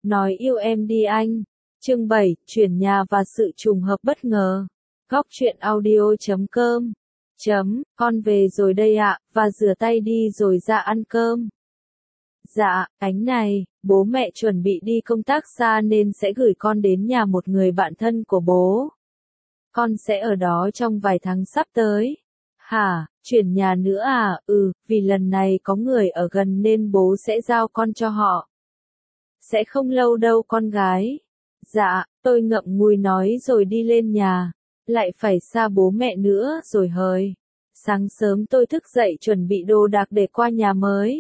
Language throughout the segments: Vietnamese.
Nói yêu em đi anh. Chương 7, chuyển nhà và sự trùng hợp bất ngờ. Góc truyện audio.com. Con về rồi đây ạ, và rửa tay đi rồi ra ăn cơm. Dạ, Ánh này, bố mẹ chuẩn bị đi công tác xa nên sẽ gửi con đến nhà một người bạn thân của bố. Con sẽ ở đó trong vài tháng sắp tới. Hả, chuyển nhà nữa à? Vì lần này có người ở gần nên bố sẽ giao con cho họ. Sẽ không lâu đâu con gái. Dạ, tôi ngậm ngùi nói rồi đi lên nhà. Lại phải xa bố mẹ nữa rồi hời. Sáng sớm tôi thức dậy chuẩn bị đồ đạc để qua nhà mới.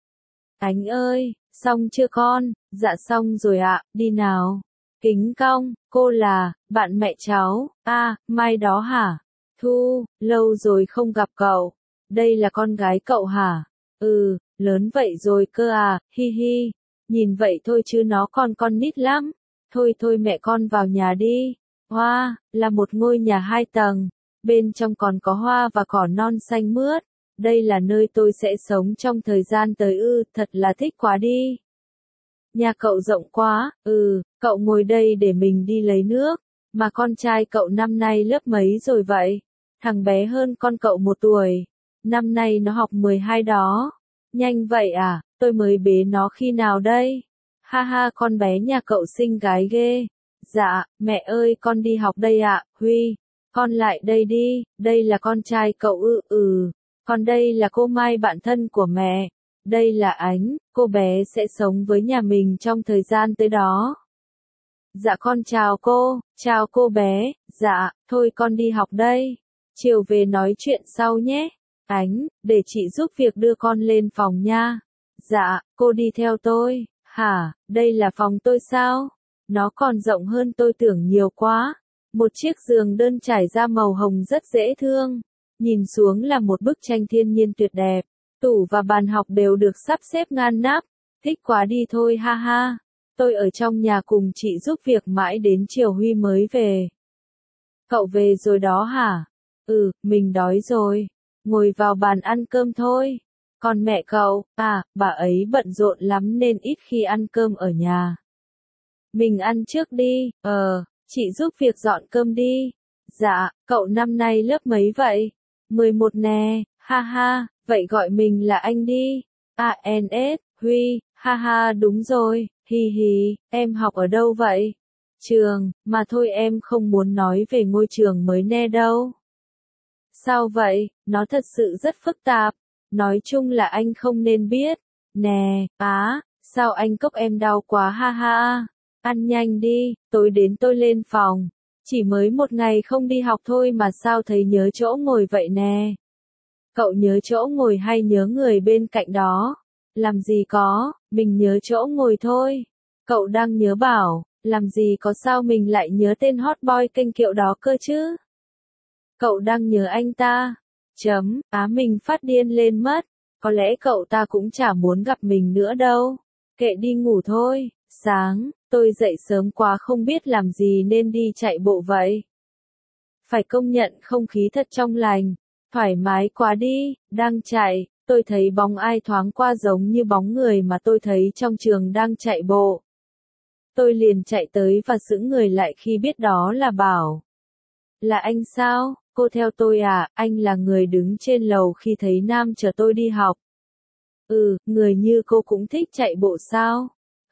Ánh ơi, xong chưa con? Dạ xong rồi ạ, đi nào. Kính cong, cô là, bạn mẹ cháu. Mai đó hả? Thu, lâu rồi không gặp cậu. Đây là con gái cậu hả? Lớn vậy rồi cơ à, hi hi. Nhìn vậy thôi chứ nó còn con nít lắm. Thôi mẹ con vào nhà đi. Hoa, là một ngôi nhà 2 tầng. Bên trong còn có hoa và cỏ non xanh mướt. Đây là nơi tôi sẽ sống trong thời gian tới thật là thích quá đi. Nhà cậu rộng quá, cậu ngồi đây để mình đi lấy nước. Mà con trai cậu năm nay lớp mấy rồi vậy? Thằng bé hơn con cậu 1 tuổi. Năm nay nó học 12 đó. Nhanh vậy à, tôi mới bế nó khi nào đây? Ha ha, con bé nhà cậu xinh gái ghê. Dạ, mẹ ơi con đi học đây ạ. Huy, con lại đây đi, đây là con trai cậu Còn đây là cô Mai bạn thân của mẹ. Đây là Ánh, cô bé sẽ sống với nhà mình trong thời gian tới đó. Dạ con chào cô bé, dạ, thôi con đi học đây. Chiều về nói chuyện sau nhé. Ánh, để chị giúp việc đưa con lên phòng nha. Dạ, cô đi theo tôi. Hả, đây là phòng tôi sao? Nó còn rộng hơn tôi tưởng nhiều quá. Một chiếc giường đơn trải da màu hồng rất dễ thương. Nhìn xuống là một bức tranh thiên nhiên tuyệt đẹp. Tủ và bàn học đều được sắp xếp ngăn nắp. Thích quá đi thôi ha ha. Tôi ở trong nhà cùng chị giúp việc mãi đến chiều Huy mới về. Cậu về rồi đó hả? Mình đói rồi. Ngồi vào bàn ăn cơm thôi. Còn mẹ cậu, bà ấy bận rộn lắm nên ít khi ăn cơm ở nhà. Mình ăn trước đi, chị giúp việc dọn cơm đi. Dạ, cậu năm nay lớp mấy vậy? 11 nè, ha ha, vậy gọi mình là anh đi. ANS, Huy, ha ha đúng rồi, hi hi, em học ở đâu vậy? Trường, mà thôi em không muốn nói về ngôi trường mới nè đâu. Sao vậy, nó thật sự rất phức tạp. Nói chung là anh không nên biết. Nè, sao anh cốc em đau quá ha ha. Ăn nhanh đi, tối đến tôi lên phòng. Chỉ mới 1 ngày không đi học thôi mà sao thấy nhớ chỗ ngồi vậy nè. Cậu nhớ chỗ ngồi hay nhớ người bên cạnh đó? Làm gì có, mình nhớ chỗ ngồi thôi. Cậu đang nhớ bảo, làm gì có sao mình lại nhớ tên hot boy kênh kiệu đó cơ chứ? Cậu đang nhớ anh ta. Mình phát điên lên mất. Có lẽ cậu ta cũng chả muốn gặp mình nữa đâu. Kệ đi ngủ thôi. Sáng, tôi dậy sớm quá không biết làm gì nên đi chạy bộ vậy. Phải công nhận không khí thật trong lành. Thoải mái quá đi, đang chạy, tôi thấy bóng ai thoáng qua giống như bóng người mà tôi thấy trong trường đang chạy bộ. Tôi liền chạy tới và sững người lại khi biết đó là Bảo. Là anh sao? Cô theo tôi à? Anh là người đứng trên lầu khi thấy Nam chở tôi đi học. Người như cô cũng thích chạy bộ sao?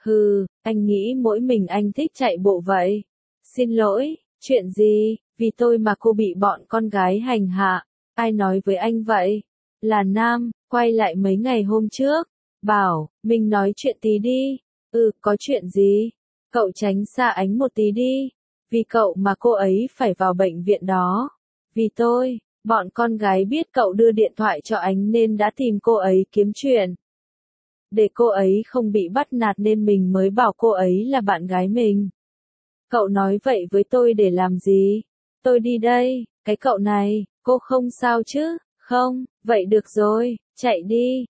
Anh nghĩ mỗi mình anh thích chạy bộ vậy. Xin lỗi, chuyện gì? Vì tôi mà cô bị bọn con gái hành hạ. Ai nói với anh vậy? Là Nam, quay lại mấy ngày hôm trước. Bảo, mình nói chuyện tí đi. Có chuyện gì? Cậu tránh xa Ánh một tí đi. Vì cậu mà cô ấy phải vào bệnh viện đó. Vì tôi, bọn con gái biết cậu đưa điện thoại cho Ánh nên đã tìm cô ấy kiếm chuyện. Để cô ấy không bị bắt nạt nên mình mới bảo cô ấy là bạn gái mình. Cậu nói vậy với tôi để làm gì? Tôi đi đây, cái cậu này, cô không sao chứ? Không, vậy được rồi, chạy đi,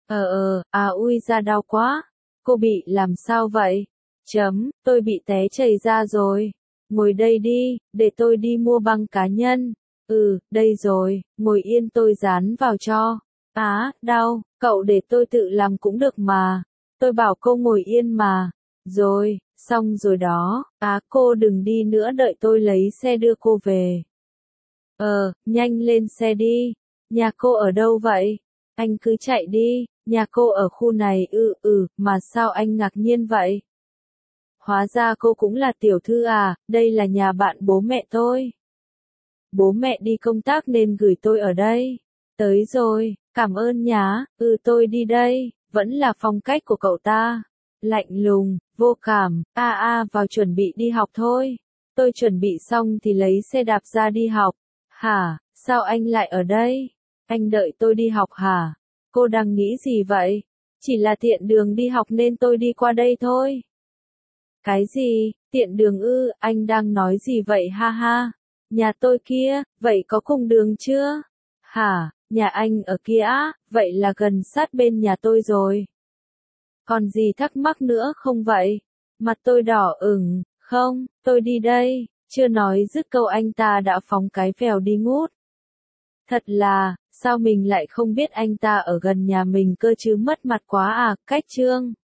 ui da đau quá. Cô bị làm sao vậy? Tôi bị té chảy ra rồi. Ngồi đây đi, để tôi đi mua băng cá nhân. Đây rồi, ngồi yên tôi dán vào cho. Đau, cậu để tôi tự làm cũng được mà. Tôi bảo cô ngồi yên mà. Rồi, Xong rồi đó, cô đừng đi nữa, đợi tôi lấy xe đưa cô về. Nhanh lên xe đi. Nhà cô ở đâu vậy? Anh cứ chạy đi, nhà cô ở khu này. Mà sao anh ngạc nhiên vậy? Hóa ra cô cũng là tiểu thư à, đây là nhà bạn bố mẹ tôi. Bố mẹ đi công tác nên gửi tôi ở đây. Tới rồi, cảm ơn nhá, tôi đi đây, vẫn là phong cách của cậu ta. Lạnh lùng, vô cảm, vào chuẩn bị đi học thôi. Tôi chuẩn bị xong thì lấy xe đạp ra đi học. Hả, sao anh lại ở đây? Anh đợi tôi đi học hả? Cô đang nghĩ gì vậy? Chỉ là tiện đường đi học nên tôi đi qua đây thôi. Cái gì, tiện đường ư, anh đang nói gì vậy ha ha? Nhà tôi kia, vậy có cùng đường chưa? Hả, nhà anh ở kia á, vậy là gần sát bên nhà tôi rồi. Còn gì thắc mắc nữa không vậy? Mặt tôi đỏ ửng, không, tôi đi đây, chưa nói dứt câu anh ta đã phóng cái vèo đi ngút. Thật là, sao mình lại không biết anh ta ở gần nhà mình cơ chứ, mất mặt quá à, cách Trương.